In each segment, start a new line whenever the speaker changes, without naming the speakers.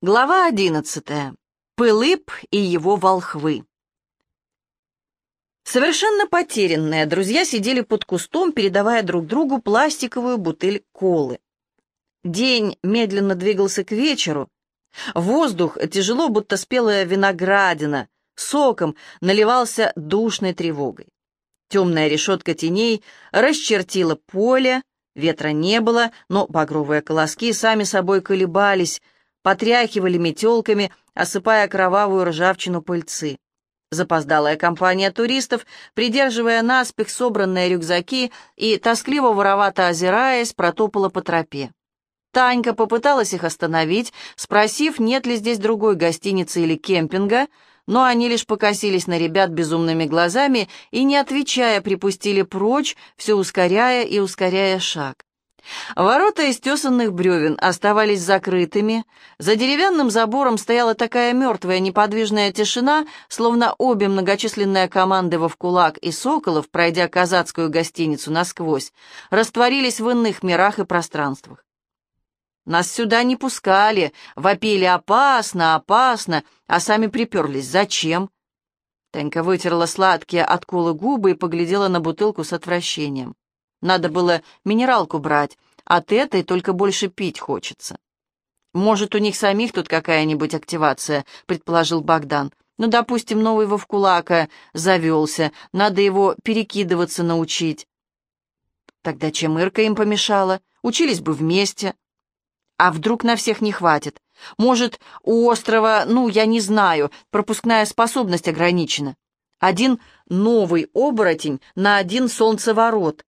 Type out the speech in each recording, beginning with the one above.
Глава 11. Пылып и его волхвы. Совершенно потерянные друзья сидели под кустом, передавая друг другу пластиковую бутыль колы. День медленно двигался к вечеру. Воздух, тяжело, будто спелая виноградина, соком наливался душной тревогой. Темная решетка теней расчертила поле, ветра не было, но багровые колоски сами собой колебались, потряхивали метелками, осыпая кровавую ржавчину пыльцы. Запоздалая компания туристов, придерживая наспех собранные рюкзаки и тоскливо воровато озираясь, протопала по тропе. Танька попыталась их остановить, спросив, нет ли здесь другой гостиницы или кемпинга, но они лишь покосились на ребят безумными глазами и, не отвечая, припустили прочь, все ускоряя и ускоряя шаг. Ворота из тесанных бревен оставались закрытыми, за деревянным забором стояла такая мертвая неподвижная тишина, словно обе многочисленные команды Вовкулак и Соколов, пройдя казацкую гостиницу насквозь, растворились в иных мирах и пространствах. «Нас сюда не пускали, вопили опасно, опасно, а сами приперлись. Зачем?» Танька вытерла сладкие от колы губы и поглядела на бутылку с отвращением. Надо было минералку брать, от этой только больше пить хочется. «Может, у них самих тут какая-нибудь активация», — предположил Богдан. «Ну, допустим, новый Вовкулака завелся, надо его перекидываться научить». Тогда чем Ирка им помешала? Учились бы вместе. А вдруг на всех не хватит? Может, у острова, я не знаю, пропускная способность ограничена. Один новый оборотень на один солнцеворот.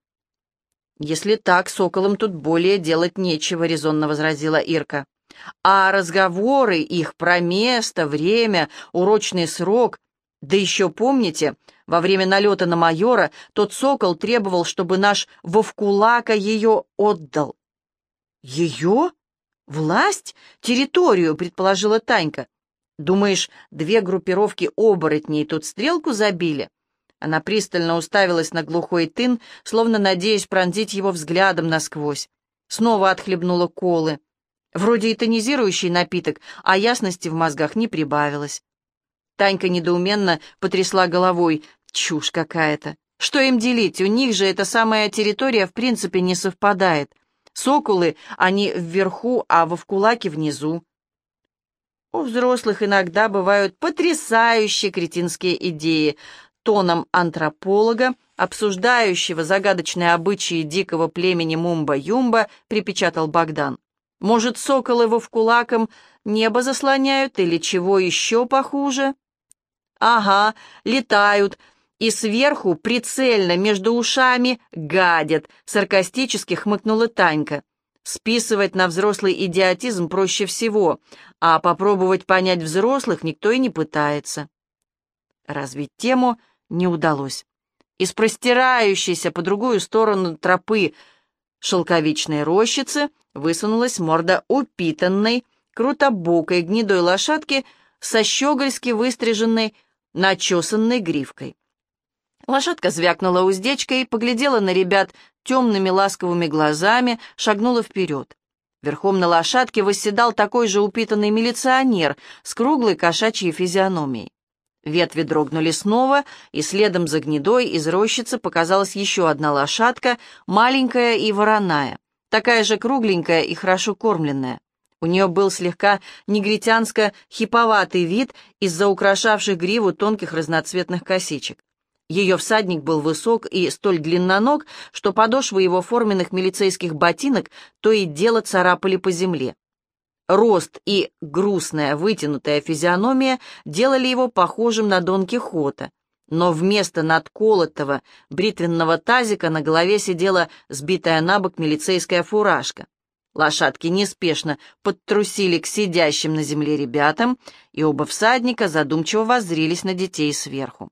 «Если так, соколам тут более делать нечего», — резонно возразила Ирка. «А разговоры их про место, время, урочный срок... Да еще помните, во время налета на майора тот сокол требовал, чтобы наш Вовкулака ее отдал». «Ее? Власть? Территорию?» — предположила Танька. «Думаешь, две группировки оборотней тут стрелку забили?» Она пристально уставилась на глухой тын, словно надеясь пронзить его взглядом насквозь. Снова отхлебнула колы. Вроде и тонизирующий напиток, а ясности в мозгах не прибавилось. Танька недоуменно потрясла головой. Чушь какая-то. Что им делить? У них же эта самая территория в принципе не совпадает. Соколы, они вверху, а Вовкулаки внизу. У взрослых иногда бывают потрясающие кретинские идеи. Тоном антрополога, обсуждающего загадочные обычаи дикого племени Мумба-Юмба, припечатал Богдан. «Может, соколы Вовкулакам небо заслоняют или чего еще похуже?» «Ага, летают, и сверху прицельно между ушами гадят», — саркастически хмыкнула Танька. «Списывать на взрослый идиотизм проще всего, а попробовать понять взрослых никто и не пытается». Развить тему не удалось. Из простирающейся по другую сторону тропы шелковичной рощицы высунулась морда упитанной, крутобокой гнедой лошадки со щегольски выстриженной, начесанной гривкой. Лошадка звякнула уздечкой, поглядела на ребят темными ласковыми глазами, шагнула вперед. Верхом на лошадке восседал такой же упитанный милиционер с круглой кошачьей физиономией. Ветви дрогнули снова, и следом за гнедой из рощицы показалась еще одна лошадка, маленькая и вороная, такая же кругленькая и хорошо кормленная. У нее был слегка негритянско-хиповатый вид из-за украшавших гриву тонких разноцветных косичек. Ее всадник был высок и столь длинноног, что подошвы его форменных милицейских ботинок то и дело царапали по земле. Рост и грустная вытянутая физиономия делали его похожим на Дон Кихота, но вместо надколотого бритвенного тазика на голове сидела сбитая набок милицейская фуражка. Лошадки неспешно подтрусили к сидящим на земле ребятам, и оба всадника задумчиво воззрились на детей сверху.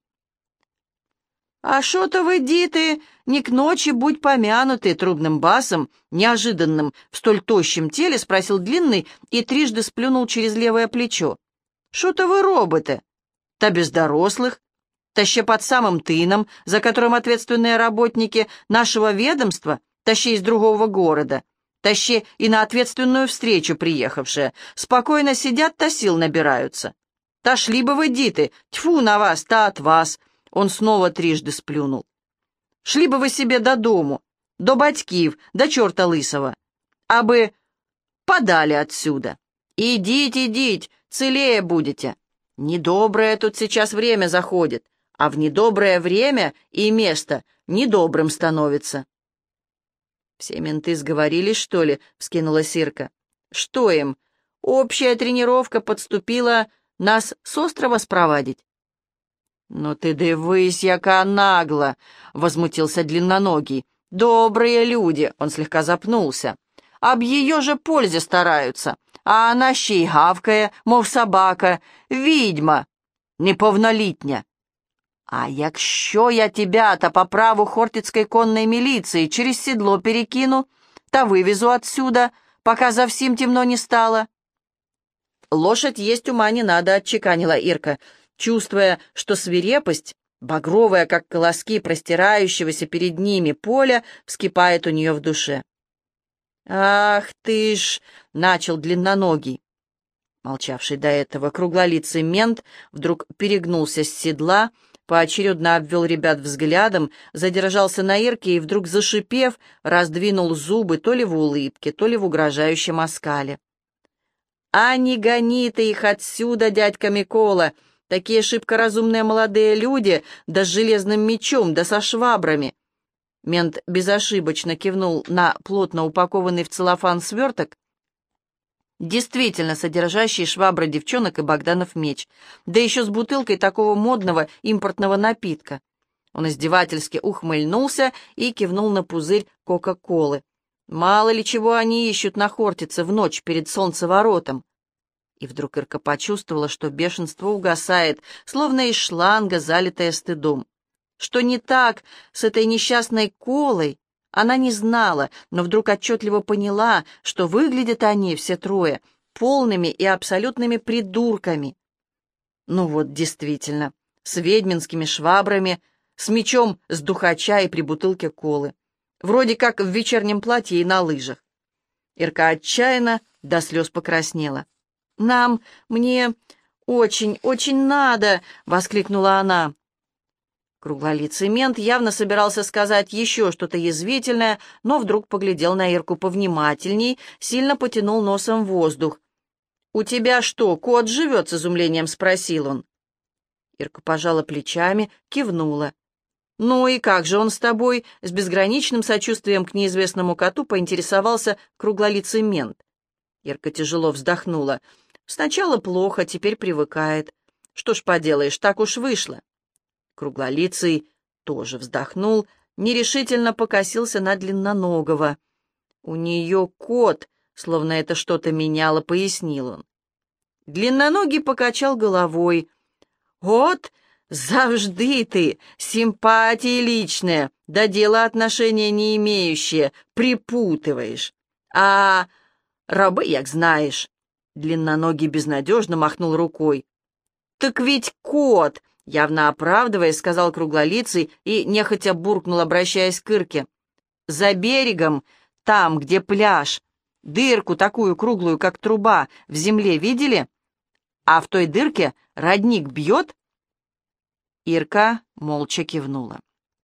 «А шо-то вы, диты, не к ночи будь помянуты», — трубным басом, неожиданным в столь тощем теле, спросил Длинный и трижды сплюнул через левое плечо. «Шо-то вы роботы? Та без дорослых, та ще под самым тыном, за которым ответственные работники нашего ведомства, та ще из другого города. Тащи и на ответственную встречу приехавшие. Спокойно сидят, та сил набираются. Та шли бы вы, диты, тьфу на вас, та от вас. Он снова трижды сплюнул. Шли бы вы себе додому, до батьків, до чорта лысого, абы подали отсюда. Идите, идите, целее будете. Недоброе тут сейчас время заходит, а в недоброе время и место недобрым становится. «Все менты сговорились, что ли?» — вскинулась Ирка. «Что им? Общая тренировка подступила нас с острова спровадить?» «Ну ты дивись, яка нагла!» — возмутился длинноногий. «Добрые люди!» — он слегка запнулся. «Об ее же пользе стараются, а она ще й гавкає, мов собака, відьма, неповнолітня. А якщо я тебя-то по праву Хортицкой конной милиции через седло перекину, то вывезу отсюда, пока совсем темно не стало?» «Лошадь есть ума не надо», — отчеканила Ирка, чувствуя, что свирепость, багровая, как колоски простирающегося перед ними поля, вскипает у нее в душе. «Ах ты ж!» — начал длинноногий. Молчавший до этого круглолицый мент вдруг перегнулся с седла, поочередно обвел ребят взглядом, задержался на Ирке и, вдруг зашипев, раздвинул зубы то ли в улыбке, то ли в угрожающем оскале. «А не гони ты их отсюда, дядька Микола! Такие шибко разумные молодые люди, да с железным мечом, да со швабрами!» Мент безошибочно кивнул на плотно упакованный в целлофан сверток, действительно содержащий швабры девчонок и Богданов меч, да еще с бутылкой такого модного импортного напитка. Он издевательски ухмыльнулся и кивнул на пузырь Кока-Колы. Мало ли чего они ищут на Хортице в ночь перед солнцеворотом. И вдруг Ирка почувствовала, что бешенство угасает, словно из шланга, залитая стыдом. Что не так с этой несчастной колой, она не знала, но вдруг отчетливо поняла, что выглядят они все трое полными и абсолютными придурками. Ну вот, действительно, с ведьминскими швабрами, с мечом с духача и при бутылке колы. Вроде как в вечернем платье и на лыжах. Ирка отчаянно до слез покраснела. «Мне очень, очень надо!» — воскликнула она. Круглолицый мент явно собирался сказать еще что-то язвительное, но вдруг поглядел на Ирку повнимательней, сильно потянул носом воздух. «У тебя что, кот живет?» — с изумлением спросил он. Ирка пожала плечами, кивнула. «Ну и как же он с тобой?» — с безграничным сочувствием к неизвестному коту поинтересовался круглолицый мент. Ирка тяжело вздохнула. «Сначала плохо, теперь привыкает. Что ж поделаешь, так уж вышло». Круглолицый тоже вздохнул, нерешительно покосился на длинноногого. «У нее кот», словно это что-то меняло, пояснил он. Длинноногий покачал головой. «Вот завжди ты, симпатии личные, да дела отношения не имеющие, припутываешь. А рабы, як знаешь». Длинноногий безнадежно махнул рукой. «Так ведь кот!» Явно оправдываясь, сказал круглолицый и нехотя буркнул, обращаясь к Ирке. «За берегом, там, где пляж, дырку такую круглую, как труба, в земле видели? А в той дырке родник бьет?» Ирка молча кивнула.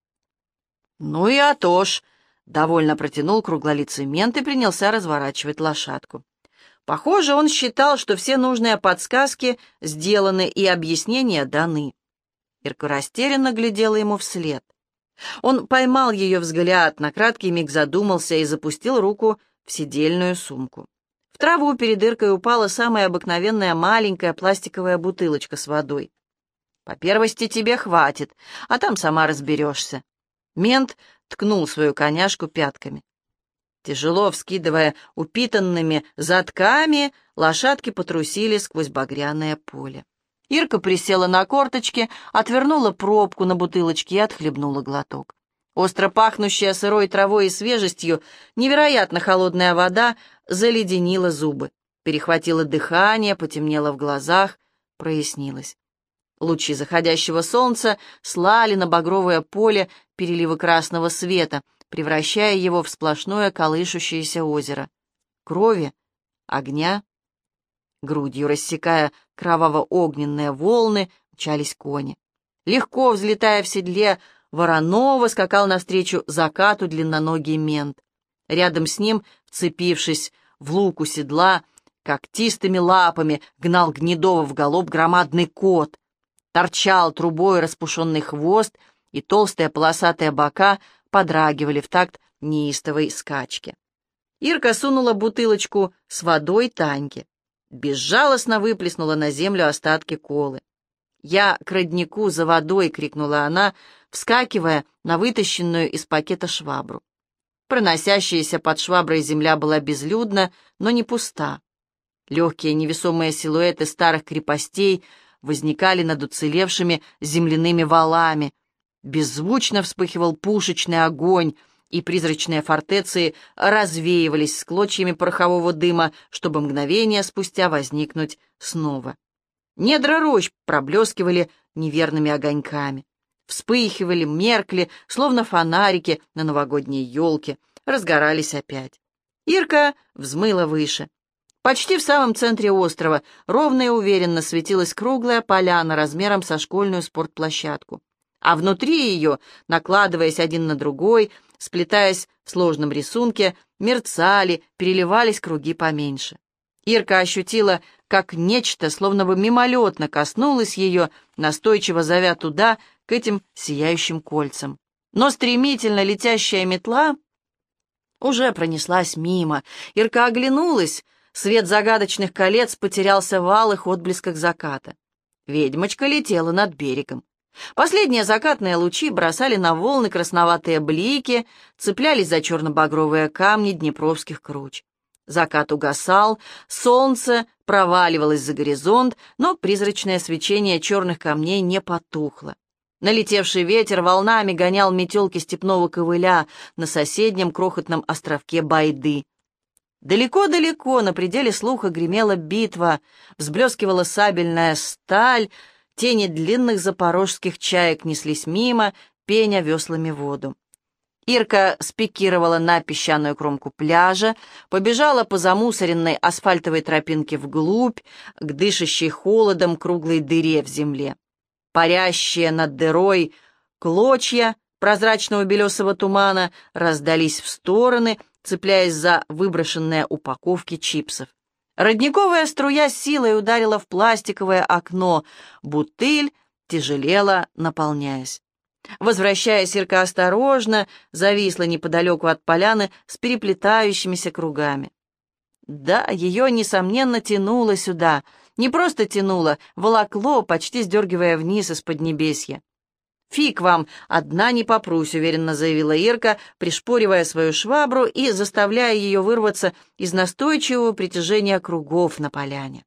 «Ну и а то ж!» — довольно протянул круглолицый мент и принялся разворачивать лошадку. Похоже, он считал, что все нужные подсказки сделаны и объяснения даны. Ирка растерянно глядела ему вслед. Он поймал ее взгляд, на краткий миг задумался и запустил руку в сидельную сумку. В траву перед Иркой упала самая обыкновенная маленькая пластиковая бутылочка с водой. «По первости тебе хватит, а там сама разберешься». Мент ткнул свою коняшку пятками. Тяжело вскидывая упитанными задками, лошадки потрусили сквозь багряное поле. Ирка присела на корточки, отвернула пробку на бутылочке и отхлебнула глоток. Остро пахнущая сырой травой и свежестью, невероятно холодная вода заледенила зубы, перехватила дыхание, потемнело в глазах, прояснилось. Лучи заходящего солнца слали на багровое поле переливы красного света, превращая его в сплошное колышущееся озеро. Крови, огня. Грудью рассекая кроваво-огненные волны, мчались кони. Легко взлетая в седле, Воронова скакал навстречу закату длинноногий мент. Рядом с ним, вцепившись в луку седла, когтистыми лапами гнал Гнедова в галоп громадный кот. Торчал трубой распушенный хвост, и толстые полосатые бока подрагивали в такт неистовой скачки. Ирка сунула бутылочку с водой Таньке. Безжалостно выплеснула на землю остатки колы. «Я к роднику за водой!» — крикнула она, вскакивая на вытащенную из пакета швабру. Проносящаяся под шваброй земля была безлюдна, но не пуста. Легкие невесомые силуэты старых крепостей возникали над уцелевшими земляными валами. Беззвучно вспыхивал пушечный огонь, и призрачные фортеции развеивались с клочьями порохового дыма, чтобы мгновение спустя возникнуть снова. Недра рощ проблескивали неверными огоньками. Вспыхивали, меркли, словно фонарики на новогодней елке, разгорались опять. Ирка взмыла выше. Почти в самом центре острова ровно и уверенно светилась круглая поляна размером со школьную спортплощадку. А внутри ее, накладываясь один на другой, сплетаясь в сложном рисунке, мерцали, переливались круги поменьше. Ирка ощутила, как нечто, словно бы мимолетно коснулось ее, настойчиво зовя туда, к этим сияющим кольцам. Но стремительно летящая метла уже пронеслась мимо. Ирка оглянулась, свет загадочных колец потерялся в алых отблесках заката. Ведьмочка летела над берегом. Последние закатные лучи бросали на волны красноватые блики, цеплялись за черно-багровые камни днепровских круч. Закат угасал, солнце проваливалось за горизонт, но призрачное свечение черных камней не потухло. Налетевший ветер волнами гонял метелки степного ковыля на соседнем крохотном островке Байды. Далеко-далеко, на пределе слуха, гремела битва, взблескивала сабельная сталь, тени длинных запорожских чаек неслись мимо, пеня веслами воду. Ирка спикировала на песчаную кромку пляжа, побежала по замусоренной асфальтовой тропинке вглубь, к дышащей холодом круглой дыре в земле. Парящие над дырой клочья прозрачного белесого тумана раздались в стороны, цепляясь за выброшенные упаковки чипсов. Родниковая струя с силой ударила в пластиковое окно, бутыль тяжелела, наполняясь. Возвращаясь, Ирка осторожно зависла неподалеку от поляны с переплетающимися кругами. Да, ее, несомненно, тянуло сюда. Не просто тянуло, волокло, почти сдергивая вниз из поднебесья. «Фиг вам, одна не попрусь», — уверенно заявила Ирка, пришпоривая свою швабру и заставляя ее вырваться из настойчивого притяжения кругов на поляне.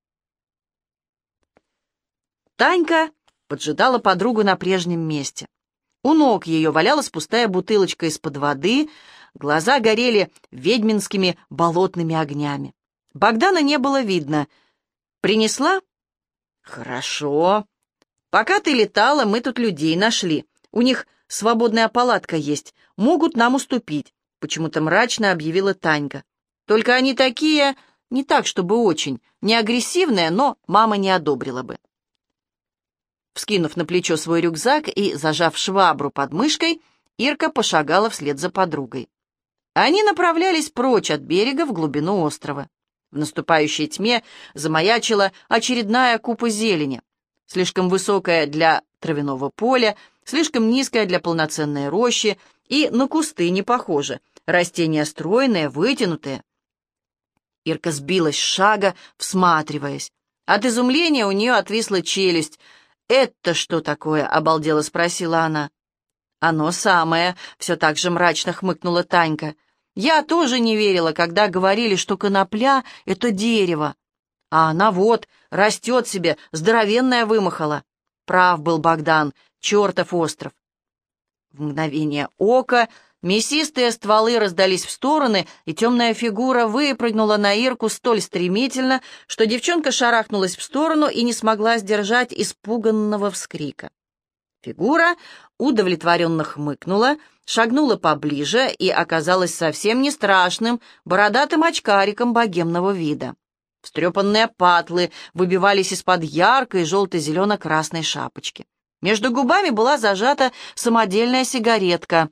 Танька поджидала подругу на прежнем месте. У ног ее валялась пустая бутылочка из-под воды, глаза горели ведьминскими болотными огнями. Богдана не было видно. «Принесла?» «Хорошо. Пока ты летала, мы тут людей нашли. У них свободная палатка есть, могут нам уступить», — почему-то мрачно объявила Танька. «Только они такие, не так, чтобы очень, не агрессивные, но мама не одобрила бы». Вскинув на плечо свой рюкзак и зажав швабру под мышкой, Ирка пошагала вслед за подругой. Они направлялись прочь от берега в глубину острова. В наступающей тьме замаячила очередная купа зелени, слишком высокая для травяного поля, слишком низкая для полноценной рощи, и на кусты не похоже, растения стройные, вытянутые. Ирка сбилась с шага, всматриваясь. От изумления у нее отвисла челюсть. «Это что такое?» — обалдело спросила она. «Оно самое», — все так же мрачно хмыкнула Танька. «Я тоже не верила, когда говорили, что конопля — это дерево. А она вот, растет себе, здоровенная вымахала». Прав был Богдан, чертов остров. В мгновение ока мясистые стволы раздались в стороны, и темная фигура выпрыгнула на Ирку столь стремительно, что девчонка шарахнулась в сторону и не смогла сдержать испуганного вскрика. Фигура удовлетворенно хмыкнула, шагнула поближе и оказалась совсем не страшным, бородатым очкариком богемного вида. Встрепанные патлы выбивались из-под яркой желто-зелено-красной шапочки. Между губами была зажата самодельная сигаретка.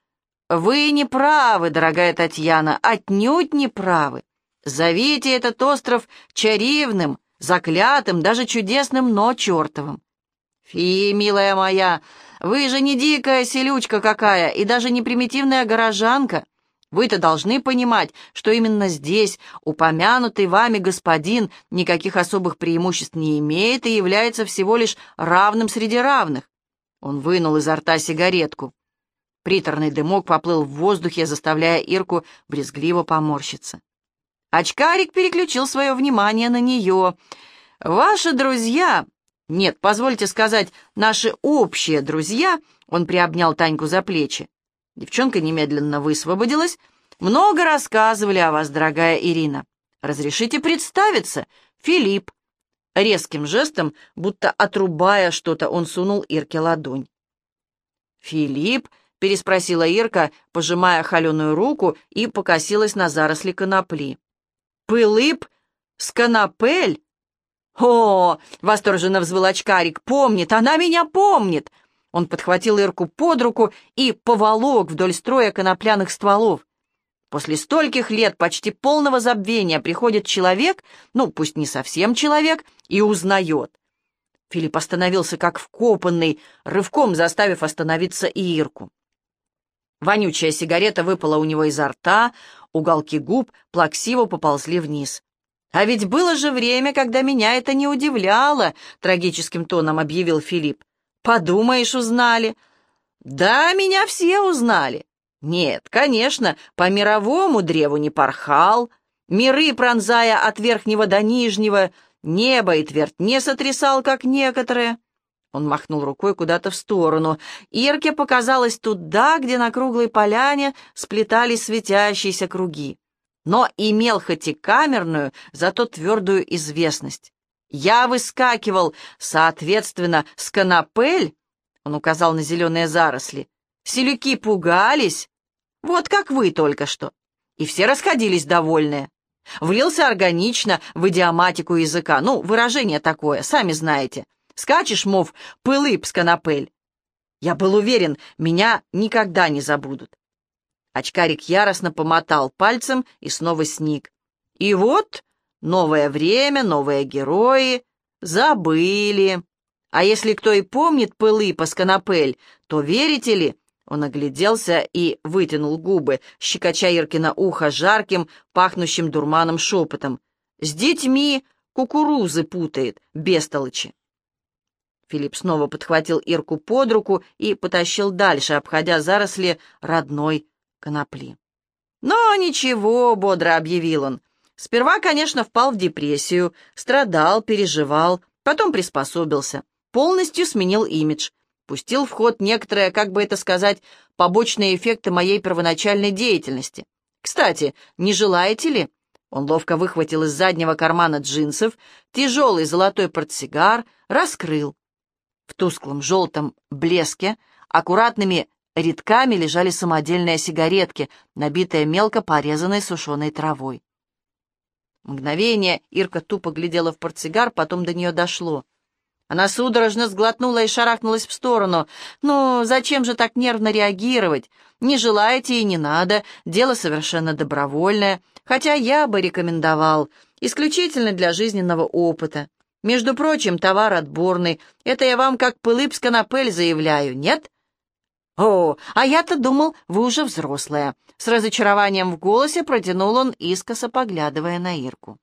«Вы не правы, дорогая Татьяна, отнюдь не правы. Зовите этот остров чаривным, заклятым, даже чудесным, но чертовым. Фи, милая моя, вы же не дикая селючка какая и даже не примитивная горожанка. Вы-то должны понимать, что именно здесь упомянутый вами господин никаких особых преимуществ не имеет и является всего лишь равным среди равных». Он вынул изо рта сигаретку. Приторный дымок поплыл в воздухе, заставляя Ирку брезгливо поморщиться. Очкарик переключил свое внимание на нее. «Ваши друзья, нет, позвольте сказать, наши общие друзья», он приобнял Таньку за плечи. Девчонка немедленно высвободилась. «Много рассказывали о вас, дорогая Ирина. Разрешите представиться? Филипп». Резким жестом, будто отрубая что-то, он сунул Ирке ладонь. «Филипп?» — переспросила Ирка, пожимая холеную руку, и покосилась на заросли конопли. «Пылып? Сканапель?» «О!» — восторженно взвыл очкарик. «Помнит! Она меня помнит!» Он подхватил Ирку под руку и поволок вдоль строя конопляных стволов. После стольких лет почти полного забвения приходит человек, ну, пусть не совсем человек, и узнает. Филипп остановился как вкопанный, рывком заставив остановиться и Ирку. Вонючая сигарета выпала у него изо рта, уголки губ плаксиво поползли вниз. «А ведь было же время, когда меня это не удивляло», — трагическим тоном объявил Филипп. «Подумаешь, узнали». «Да, меня все узнали. Нет, конечно, по мировому древу не порхал, миры пронзая от верхнего до нижнего, небо и твердь не сотрясал, как некоторые». Он махнул рукой куда-то в сторону. Ирке показалось туда, где на круглой поляне сплетались светящиеся круги. Но имел хоть и камерную, зато твердую известность. Я выскакивал, соответственно, с конопель, он указал на зеленые заросли. Селюки пугались, вот как вы только что. И все расходились довольные. Влился органично в идиоматику языка, ну, выражение такое, сами знаете. Скачешь, мов, пылып с конопель. Я был уверен, меня никогда не забудут. Очкарик яростно помотал пальцем и снова сник. И вот новое время, новые герои. Забыли. А если кто и помнит пылыпа с конопель, то, верите ли, он огляделся и вытянул губы, щекоча Иркино ухо жарким, пахнущим дурманом шепотом. С детьми кукурузы путает, бестолочи. Филипп снова подхватил Ирку под руку и потащил дальше, обходя заросли родной конопли. «Но ничего», — бодро объявил он. «Сперва, конечно, впал в депрессию, страдал, переживал, потом приспособился, полностью сменил имидж, пустил в ход некоторые, как бы это сказать, побочные эффекты моей первоначальной деятельности. Кстати, не желаете ли?» Он ловко выхватил из заднего кармана джинсов тяжелый золотой портсигар, раскрыл. В тусклом желтом блеске аккуратными рядками лежали самодельные сигаретки, набитые мелко порезанной сушеной травой. Мгновение Ирка тупо глядела в портсигар, потом до нее дошло. Она судорожно сглотнула и шарахнулась в сторону. «Ну, зачем же так нервно реагировать? Не желаете и не надо, дело совершенно добровольное, хотя я бы рекомендовал, исключительно для жизненного опыта. Между прочим, товар отборный, это я вам как пылып с конопель заявляю, нет?» «О, а я-то думал, вы уже взрослая», — с разочарованием в голосе протянул он, искоса поглядывая на Ирку.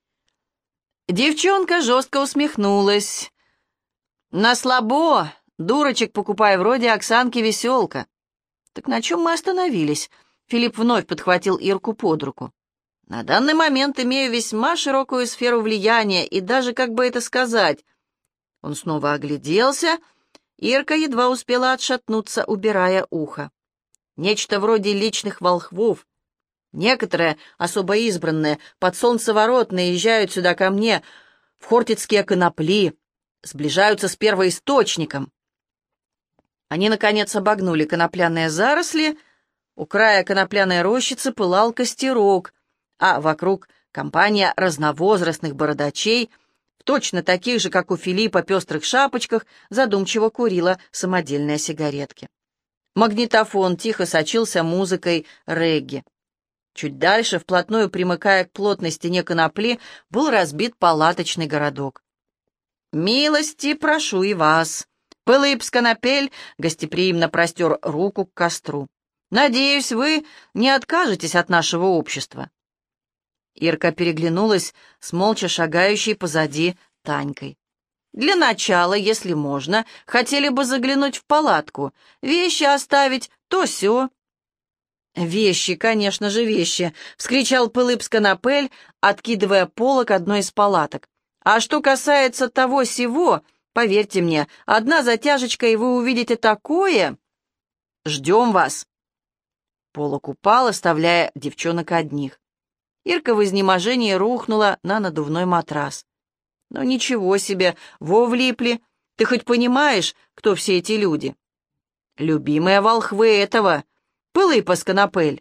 Девчонка жестко усмехнулась. «На слабо, дурочек покупай вроде Оксанки Веселка». «Так на чем мы остановились?» Филипп вновь подхватил Ирку под руку. «На данный момент имею весьма широкую сферу влияния и даже, как бы это сказать...» Он снова огляделся. Ирка едва успела отшатнуться, убирая ухо. «Нечто вроде личных волхвов. Некоторые, особо избранные, под солнцеворот наезжают сюда ко мне, в хортицкие конопли, сближаются с первоисточником. Они, наконец, обогнули конопляные заросли. У края конопляной рощицы пылал костерок, а вокруг компания разновозрастных бородачей, в точно таких же, как у Филиппа, пестрых шапочках, задумчиво курила самодельные сигаретки. Магнитофон тихо сочился музыкой регги. Чуть дальше, вплотную примыкая к плотной стене конопли, был разбит палаточный городок. «Милости прошу и вас!» Пылып-Сконопель гостеприимно простер руку к костру. «Надеюсь, вы не откажетесь от нашего общества». Ирка переглянулась с молча шагающей позади Танькой. «Для начала, если можно, хотели бы заглянуть в палатку, вещи оставить, то сё». «Вещи, конечно же, вещи!» — вскричал Пылып-Сконопель, откидывая полог одной из палаток. «А что касается того-сего, поверьте мне, одна затяжечка, и вы увидите такое. Ждем вас». Полог упал, оставляя девчонок одних. Ирка в изнеможении рухнула на надувной матрас. «Ну ничего себе, во влипли. Ты хоть понимаешь, кто все эти люди?» «Любимые волхвы этого, Пылып-Сконопель».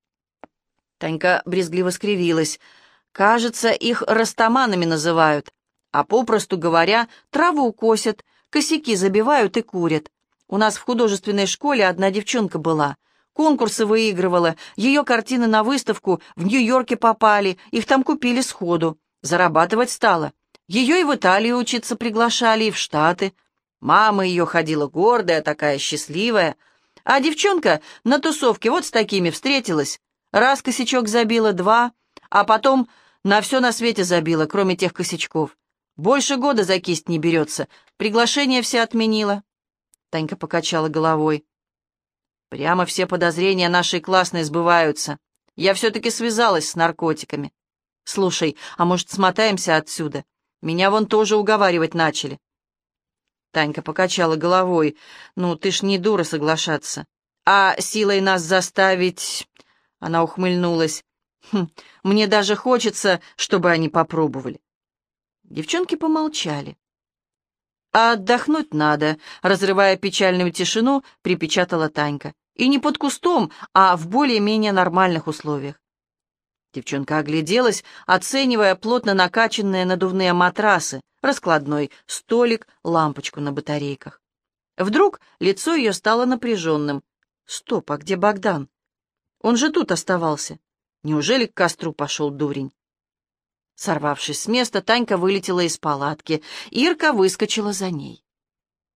Танька брезгливо скривилась. «Кажется, их растаманами называют, а попросту говоря, траву косят, косяки забивают и курят. У нас в художественной школе одна девчонка была. Конкурсы выигрывала, ее картины на выставку в Нью-Йорке попали, их там купили сходу. Зарабатывать стала. Ее и в Италию учиться приглашали, и в Штаты. Мама ее ходила гордая, такая счастливая. А девчонка на тусовке вот с такими встретилась. Раз косячок забила, два, а потом на все на свете забила, кроме тех косячков. Больше года за кисть не берется. Приглашение все отменила». Танька покачала головой. «Прямо все подозрения нашей классной сбываются. Я все-таки связалась с наркотиками. Слушай, а может, смотаемся отсюда? Меня вон тоже уговаривать начали». Танька покачала головой. «Ну, ты ж не дура соглашаться. А силой нас заставить...» Она ухмыльнулась. «Мне даже хочется, чтобы они попробовали». Девчонки помолчали. «А отдохнуть надо», — разрывая печальную тишину, припечатала Танька. «И не под кустом, а в более-менее нормальных условиях». Девчонка огляделась, оценивая плотно накачанные надувные матрасы, раскладной столик, лампочку на батарейках. Вдруг лицо ее стало напряженным. «Стоп, а где Богдан? Он же тут оставался. Неужели к костру пошел дурень?» Сорвавшись с места, Танька вылетела из палатки. Ирка выскочила за ней.